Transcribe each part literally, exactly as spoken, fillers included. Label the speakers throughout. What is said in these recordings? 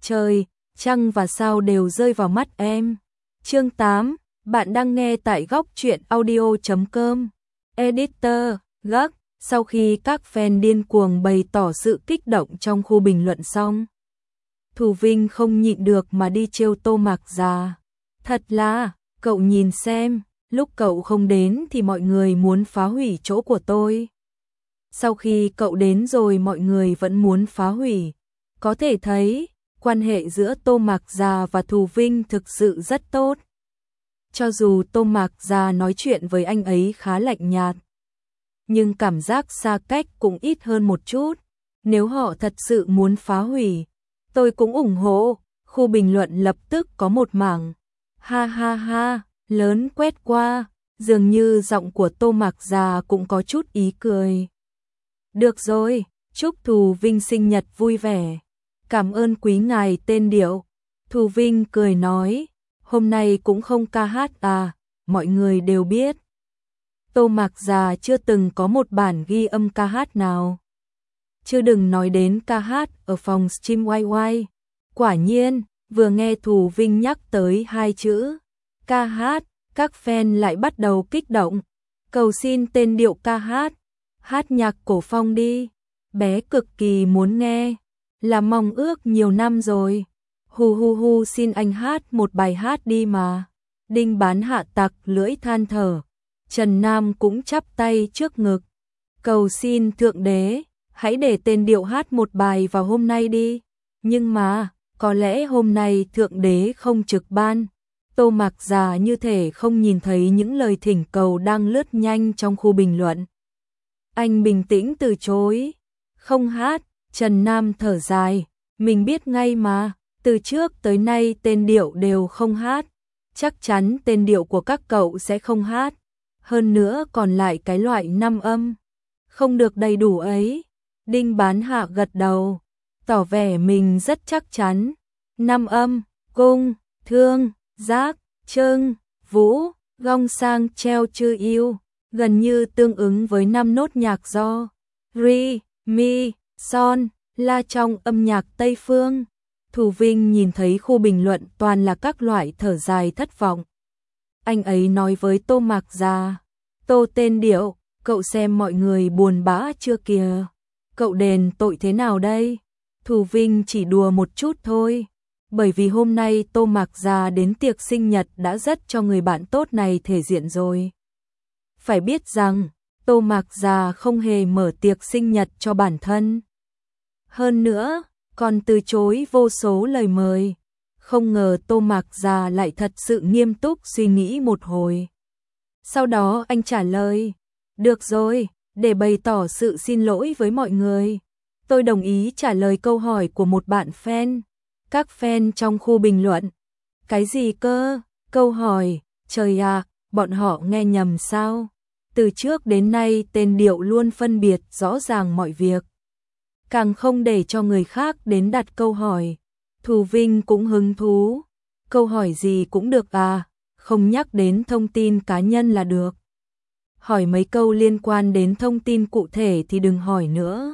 Speaker 1: Trời, trăng và sao đều rơi vào mắt em. Chương tám, bạn đang nghe tại góc truyện audio chấm com. Editor, gác, sau khi các fan điên cuồng bày tỏ sự kích động trong khu bình luận xong, Thu Vinh không nhịn được mà đi trêu Tô Mạc Già. Thật là, cậu nhìn xem, lúc cậu không đến thì mọi người muốn phá hủy chỗ của tôi. Sau khi cậu đến rồi mọi người vẫn muốn phá hủy. Có thể thấy, quan hệ giữa Tô Mạc Già và Thu Vinh thực sự rất tốt. Cho dù Tô Mạc Già nói chuyện với anh ấy khá lạnh nhạt, nhưng cảm giác xa cách cũng ít hơn một chút. Nếu họ thật sự muốn phá hủy, tôi cũng ủng hộ. Khu bình luận lập tức có một mảng ha ha ha lớn quét qua, dường như giọng của Tô Mạc Già cũng có chút ý cười. Được rồi, chúc Thu Vinh sinh nhật vui vẻ. Cảm ơn quý ngài tên điệu. Thu Vinh cười nói, hôm nay cũng không ca hát à, mọi người đều biết. Tô Mạc Già chưa từng có một bản ghi âm ca hát nào. Chứ đừng nói đến ca hát ở phòng stream Y Y. Quả nhiên, vừa nghe Thu Vinh nhắc tới hai chữ ca hát, các fan lại bắt đầu kích động. Cầu xin tên điệu ca hát, hát nhạc cổ phong đi. Bé cực kỳ muốn nghe, là mong ước nhiều năm rồi. Hu hu hu xin anh hát một bài hát đi mà. Đinh Bán Hạ tặc lưỡi than thở. Trần Nam cũng chắp tay trước ngực. Cầu xin Thượng Đế, hãy để tên điệu hát một bài vào hôm nay đi. Nhưng mà, có lẽ hôm nay Thượng Đế không trực ban. Tô Mạc Già như thể không nhìn thấy những lời thỉnh cầu đang lướt nhanh trong khu bình luận. Anh bình tĩnh từ chối. Không hát. Trần Nam thở dài. Mình biết ngay mà, từ trước tới nay tên điệu đều không hát. Chắc chắn tên điệu của các cậu sẽ không hát. Hơn nữa còn lại cái loại năm âm không được đầy đủ ấy. Đinh Bán Hạ gật đầu, tỏ vẻ mình rất chắc chắn. Năm âm, cung, thương, giác, trưng, vũ, gong sang treo chư yêu, gần như tương ứng với năm nốt nhạc do Ri, Mi, Son, La trong âm nhạc Tây Phương. Thu Vinh nhìn thấy khu bình luận toàn là các loại thở dài thất vọng. Anh ấy nói với Tô Mạc Già, Tô tên điệu, cậu xem mọi người buồn bã chưa kìa. Cậu đền tội thế nào đây? Thu Vinh chỉ đùa một chút thôi. Bởi vì hôm nay Tô Mạc Già đến tiệc sinh nhật đã rất cho người bạn tốt này thể diện rồi. Phải biết rằng, Tô Mạc Già không hề mở tiệc sinh nhật cho bản thân. Hơn nữa, còn từ chối vô số lời mời. Không ngờ Tô Mạc Già lại thật sự nghiêm túc suy nghĩ một hồi. Sau đó anh trả lời, được rồi, để bày tỏ sự xin lỗi với mọi người, tôi đồng ý trả lời câu hỏi của một bạn fan. Các fan trong khu bình luận, cái gì cơ? Câu hỏi, trời ạ, bọn họ nghe nhầm sao? Từ trước đến nay tên điệu luôn phân biệt rõ ràng mọi việc, càng không để cho người khác đến đặt câu hỏi. Thu Vinh cũng hứng thú, câu hỏi gì cũng được à, không nhắc đến thông tin cá nhân là được. Hỏi mấy câu liên quan đến thông tin cụ thể thì đừng hỏi nữa.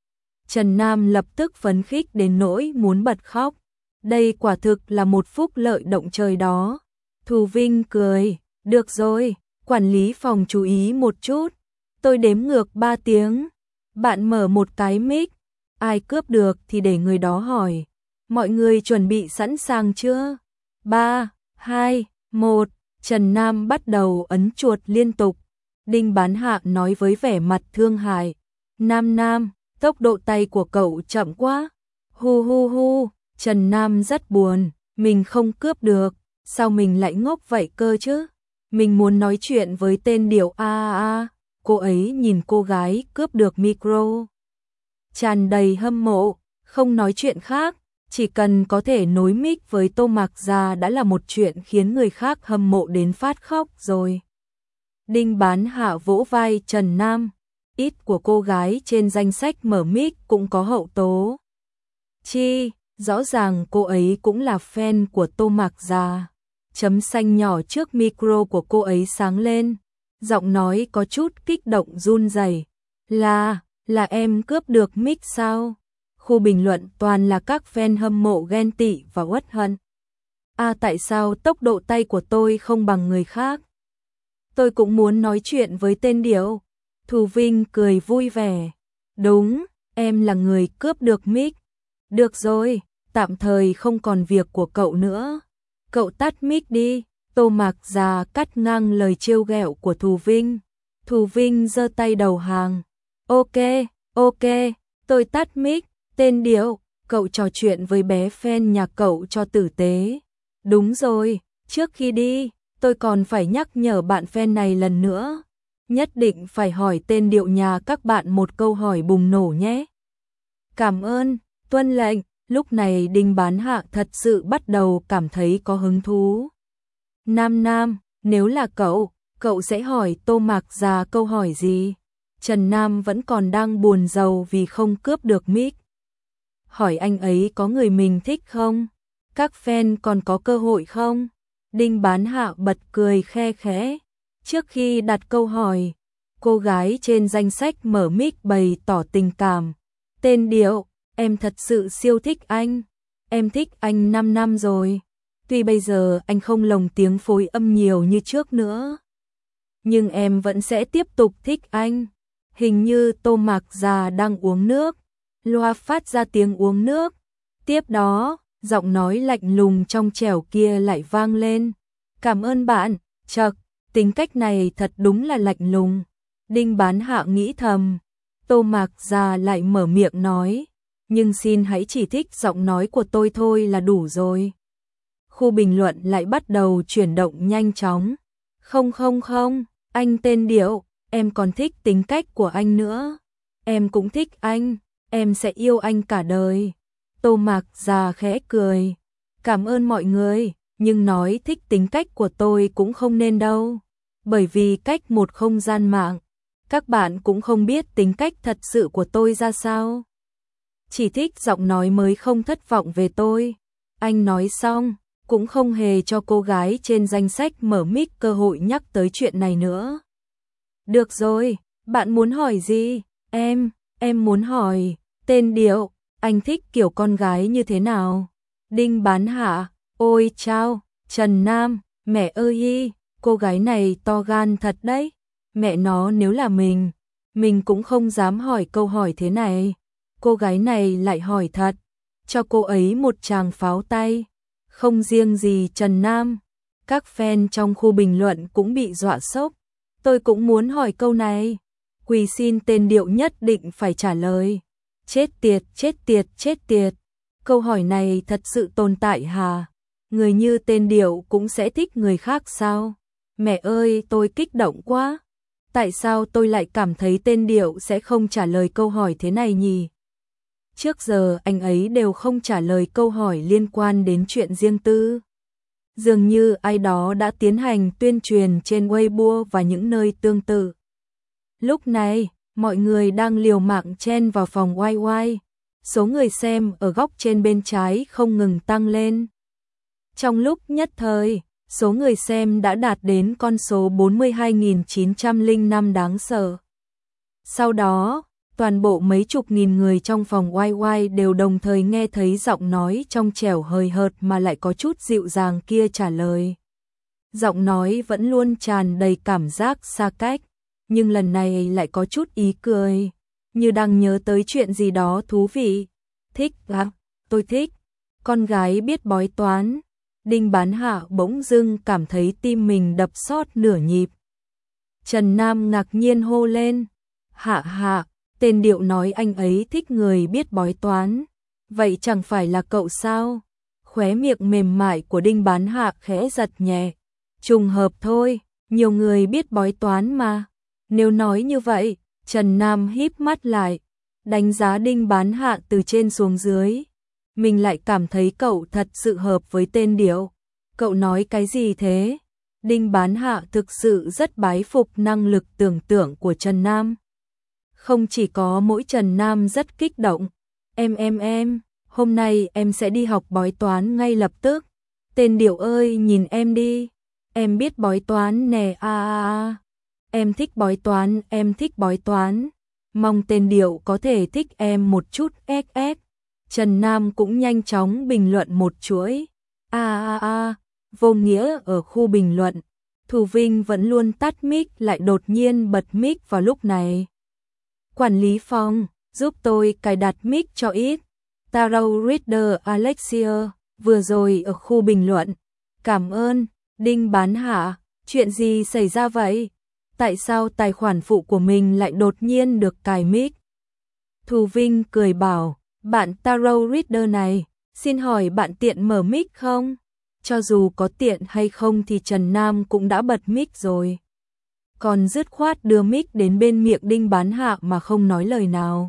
Speaker 1: Trần Nam lập tức phấn khích đến nỗi muốn bật khóc. Đây quả thực là một phúc lợi động trời đó. Thu Vinh cười, được rồi, quản lý phòng chú ý một chút. Tôi đếm ngược ba tiếng. Bạn mở một cái mic, ai cướp được thì để người đó hỏi. Mọi người chuẩn bị sẵn sàng chưa? ba, hai, một, Trần Nam bắt đầu ấn chuột liên tục. Đinh Bán Hạ nói với vẻ mặt thương hại. Nam Nam, tốc độ tay của cậu chậm quá. Hu hu hu, Trần Nam rất buồn, mình không cướp được, sao mình lại ngốc vậy cơ chứ? Mình muốn nói chuyện với tên điệu a a a. Cô ấy nhìn cô gái cướp được micro, tràn đầy hâm mộ, không nói chuyện khác, chỉ cần có thể nối mic với Tô Mạc Già đã là một chuyện khiến người khác hâm mộ đến phát khóc rồi. Đinh Bán Hạ vỗ vai Trần Nam, ít của cô gái trên danh sách mở mic cũng có hậu tố. Chi, rõ ràng cô ấy cũng là fan của Tô Mạc Già. Chấm xanh nhỏ trước micro của cô ấy sáng lên, giọng nói có chút kích động run rẩy. Là, là em cướp được mic sao? khu bình luận toàn là các fan hâm mộ ghen tị và uất hận. À tại sao tốc độ tay của tôi không bằng người khác? Tôi cũng muốn nói chuyện với tên điểu. Thu Vinh cười vui vẻ. Đúng, em là người cướp được mic. Được rồi, tạm thời không còn việc của cậu nữa. Cậu tắt mic đi. Tô Mạc Già cắt ngang lời trêu ghẹo của Thu Vinh. Thu Vinh giơ tay đầu hàng. Ok, ok, tôi tắt mic. Tên điểu, cậu trò chuyện với bé fan nhà cậu cho tử tế. Đúng rồi, trước khi đi, tôi còn phải nhắc nhở bạn fan này lần nữa. Nhất định phải hỏi tên điệu nhà các bạn một câu hỏi bùng nổ nhé. Cảm ơn, tuân lệnh. Lúc này Đinh Bán Hạ thật sự bắt đầu cảm thấy có hứng thú. Nam Nam, nếu là cậu, cậu sẽ hỏi Tô Mạc Già câu hỏi gì? Trần Nam vẫn còn đang buồn rầu vì không cướp được mic. Hỏi anh ấy có người mình thích không? Các fan còn có cơ hội không? Đinh Bán Hạ bật cười khe khẽ. Trước khi đặt câu hỏi, cô gái trên danh sách mở mic bày tỏ tình cảm. Tên điệu, em thật sự siêu thích anh. Em thích anh năm năm rồi. Tuy bây giờ anh không lồng tiếng phối âm nhiều như trước nữa, nhưng em vẫn sẽ tiếp tục thích anh. Hình như Tô Mạc Già đang uống nước. Loa phát ra tiếng uống nước. Tiếp đó, giọng nói lạnh lùng trong trẻo kia lại vang lên. Cảm ơn bạn, chậc, tính cách này thật đúng là lạnh lùng. Đinh Bán Hạ nghĩ thầm. Tô Mạc Già lại mở miệng nói. Nhưng xin hãy chỉ thích giọng nói của tôi thôi là đủ rồi. Khu bình luận lại bắt đầu chuyển động nhanh chóng. Không không không, anh tên điệu, em còn thích tính cách của anh nữa. Em cũng thích anh, em sẽ yêu anh cả đời. Tô Mạc Già khẽ cười. Cảm ơn mọi người, nhưng nói thích tính cách của tôi cũng không nên đâu. Bởi vì cách một không gian mạng, các bạn cũng không biết tính cách thật sự của tôi ra sao. Chỉ thích giọng nói mới không thất vọng về tôi. Anh nói xong, cũng không hề cho cô gái trên danh sách mở mic cơ hội nhắc tới chuyện này nữa. Được rồi, bạn muốn hỏi gì? Em, em muốn hỏi, tên điệu, anh thích kiểu con gái như thế nào? Đinh Bán Hạ, ôi chao, Trần Nam, mẹ ơi y, cô gái này to gan thật đấy. Mẹ nó nếu là mình, mình cũng không dám hỏi câu hỏi thế này. Cô gái này lại hỏi thật, cho cô ấy một tràng pháo tay. Không riêng gì Trần Nam, các fan trong khu bình luận cũng bị dọa sốc. Tôi cũng muốn hỏi câu này. Quỳ xin tên điệu nhất định phải trả lời. Chết tiệt, chết tiệt, chết tiệt. Câu hỏi này thật sự tồn tại hả? Người như tên điệu cũng sẽ thích người khác sao? Mẹ ơi, tôi kích động quá. Tại sao tôi lại cảm thấy tên điệu sẽ không trả lời câu hỏi thế này nhỉ? Trước giờ anh ấy đều không trả lời câu hỏi liên quan đến chuyện riêng tư. Dường như ai đó đã tiến hành tuyên truyền trên Weibo và những nơi tương tự. Lúc này, mọi người đang liều mạng chen vào phòng oai oai. Số người xem ở góc trên bên trái không ngừng tăng lên. Trong lúc nhất thời, số người xem đã đạt đến con số bốn mươi hai nghìn chín trăm lẻ năm đáng sợ. Sau đó, toàn bộ mấy chục nghìn người trong phòng oai oai đều đồng thời nghe thấy giọng nói trong trẻo hời hợt mà lại có chút dịu dàng kia trả lời. Giọng nói vẫn luôn tràn đầy cảm giác xa cách, nhưng lần này lại có chút ý cười, như đang nhớ tới chuyện gì đó thú vị. Thích à? Tôi thích. Con gái biết bói toán. Đinh Bán Hạ bỗng dưng cảm thấy tim mình đập sót nửa nhịp. Trần Nam ngạc nhiên hô lên. Hạ hạ, tên điệu nói anh ấy thích người biết bói toán. Vậy chẳng phải là cậu sao? Khóe miệng mềm mại của Đinh Bán Hạ khẽ giật nhẹ. Trùng hợp thôi, nhiều người biết bói toán mà. Nếu nói như vậy, Trần Nam híp mắt lại, đánh giá Đinh Bán Hạ từ trên xuống dưới. Mình lại cảm thấy cậu thật sự hợp với tên điệu. Cậu nói cái gì thế? Đinh Bán Hạ thực sự rất bái phục năng lực tưởng tượng của Trần Nam. Không chỉ có mỗi Trần Nam rất kích động. Em em em, hôm nay em sẽ đi học bói toán ngay lập tức. Tên điệu ơi nhìn em đi. Em biết bói toán nè a a a. Em thích bói toán, em thích bói toán. Mong tên điệu có thể thích em một chút ép ép. Trần Nam cũng nhanh chóng bình luận một chuỗi. A a a, vô nghĩa ở khu bình luận. Thù Vinh vẫn luôn tắt mic lại đột nhiên bật mic vào lúc này. Quản lý phòng, giúp tôi cài đặt mic cho ít. Tarot Reader Alexia, vừa rồi ở khu bình luận. Cảm ơn, Đinh Bán Hạ, chuyện gì xảy ra vậy? Tại sao tài khoản phụ của mình lại đột nhiên được cài mic? Thù Vinh cười bảo, bạn Tarot Reader này, xin hỏi bạn tiện mở mic không? Cho dù có tiện hay không thì Trần Nam cũng đã bật mic rồi. Còn dứt khoát đưa mic đến bên miệng Đinh Bán Hạ mà không nói lời nào.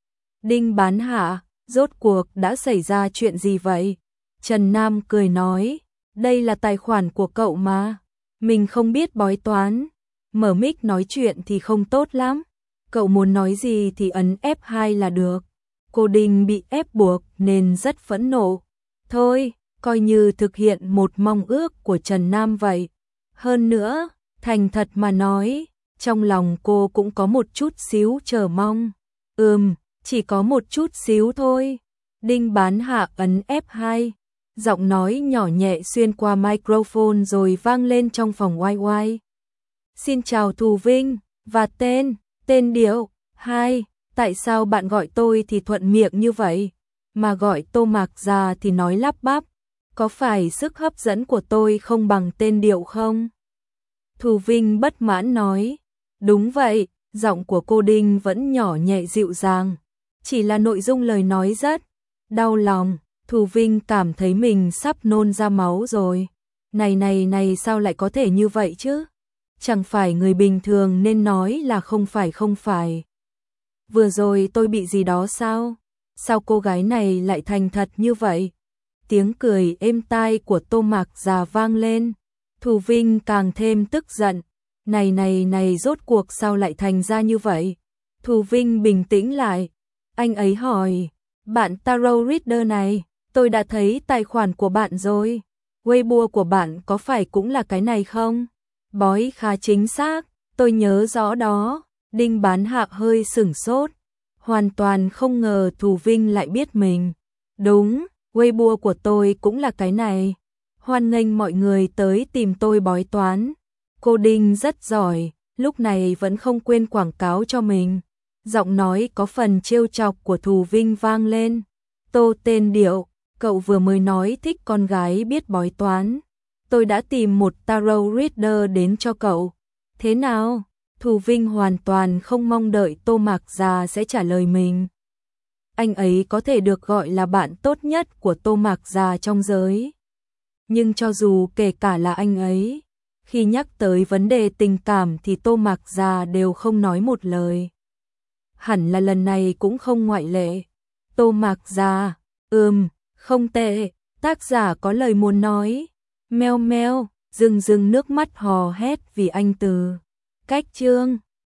Speaker 1: Đinh Bán Hạ, rốt cuộc đã xảy ra chuyện gì vậy? Trần Nam cười nói, đây là tài khoản của cậu mà. Mình không biết bói toán. Mở mic nói chuyện thì không tốt lắm. Cậu muốn nói gì thì ấn F hai là được. Cô Đinh bị ép buộc nên rất phẫn nộ. Thôi, coi như thực hiện một mong ước của Trần Nam vậy. Hơn nữa, thành thật mà nói, trong lòng cô cũng có một chút xíu chờ mong. Ừm, chỉ có một chút xíu thôi. Đinh Bán Hạ ấn F hai. Giọng nói nhỏ nhẹ xuyên qua microphone rồi vang lên trong phòng oai oai. Xin chào Thù Vinh, và tên, tên Điệu. Hai, tại sao bạn gọi tôi thì thuận miệng như vậy, mà gọi Tô Mạc Già thì nói lắp bắp? Có phải sức hấp dẫn của tôi không bằng tên Điệu không? Thù Vinh bất mãn nói. Đúng vậy, giọng của cô Đinh vẫn nhỏ nhẹ dịu dàng. Chỉ là nội dung lời nói rất đau lòng. Thù Vinh cảm thấy mình sắp nôn ra máu rồi. Này này này, sao lại có thể như vậy chứ? Chẳng phải người bình thường nên nói là không phải không phải. Vừa rồi tôi bị gì đó sao? Sao cô gái này lại thành thật như vậy? Tiếng cười êm tai của Tô Mạc Già vang lên. Thù Vinh càng thêm tức giận. Này này này, rốt cuộc sao lại thành ra như vậy? Thù Vinh bình tĩnh lại. Anh ấy hỏi, bạn Tarot Reader này, tôi đã thấy tài khoản của bạn rồi. Weibo của bạn có phải cũng là cái này không? Bói khá chính xác, tôi nhớ rõ đó. Đinh Bán Hạ hơi sửng sốt. Hoàn toàn không ngờ Thù Vinh lại biết mình. Đúng, Weibo của tôi cũng là cái này. Hoan nghênh mọi người tới tìm tôi bói toán. Cô Đinh rất giỏi, lúc này vẫn không quên quảng cáo cho mình. Giọng nói có phần trêu chọc của Thù Vinh vang lên. Tô tên Điệu, cậu vừa mới nói thích con gái biết bói toán. Tôi đã tìm một Tarot Reader đến cho cậu. Thế nào? Thù Vinh hoàn toàn không mong đợi Tô Mạc Già sẽ trả lời mình. Anh ấy có thể được gọi là bạn tốt nhất của Tô Mạc Già trong giới. Nhưng cho dù kể cả là anh ấy, khi nhắc tới vấn đề tình cảm thì Tô Mạc Già đều không nói một lời. Hẳn là lần này cũng không ngoại lệ. Tô Mạc Già, ừm, không tệ, tác giả có lời muốn nói. Meo meo, rưng rưng nước mắt hò hét vì anh từ cách chương.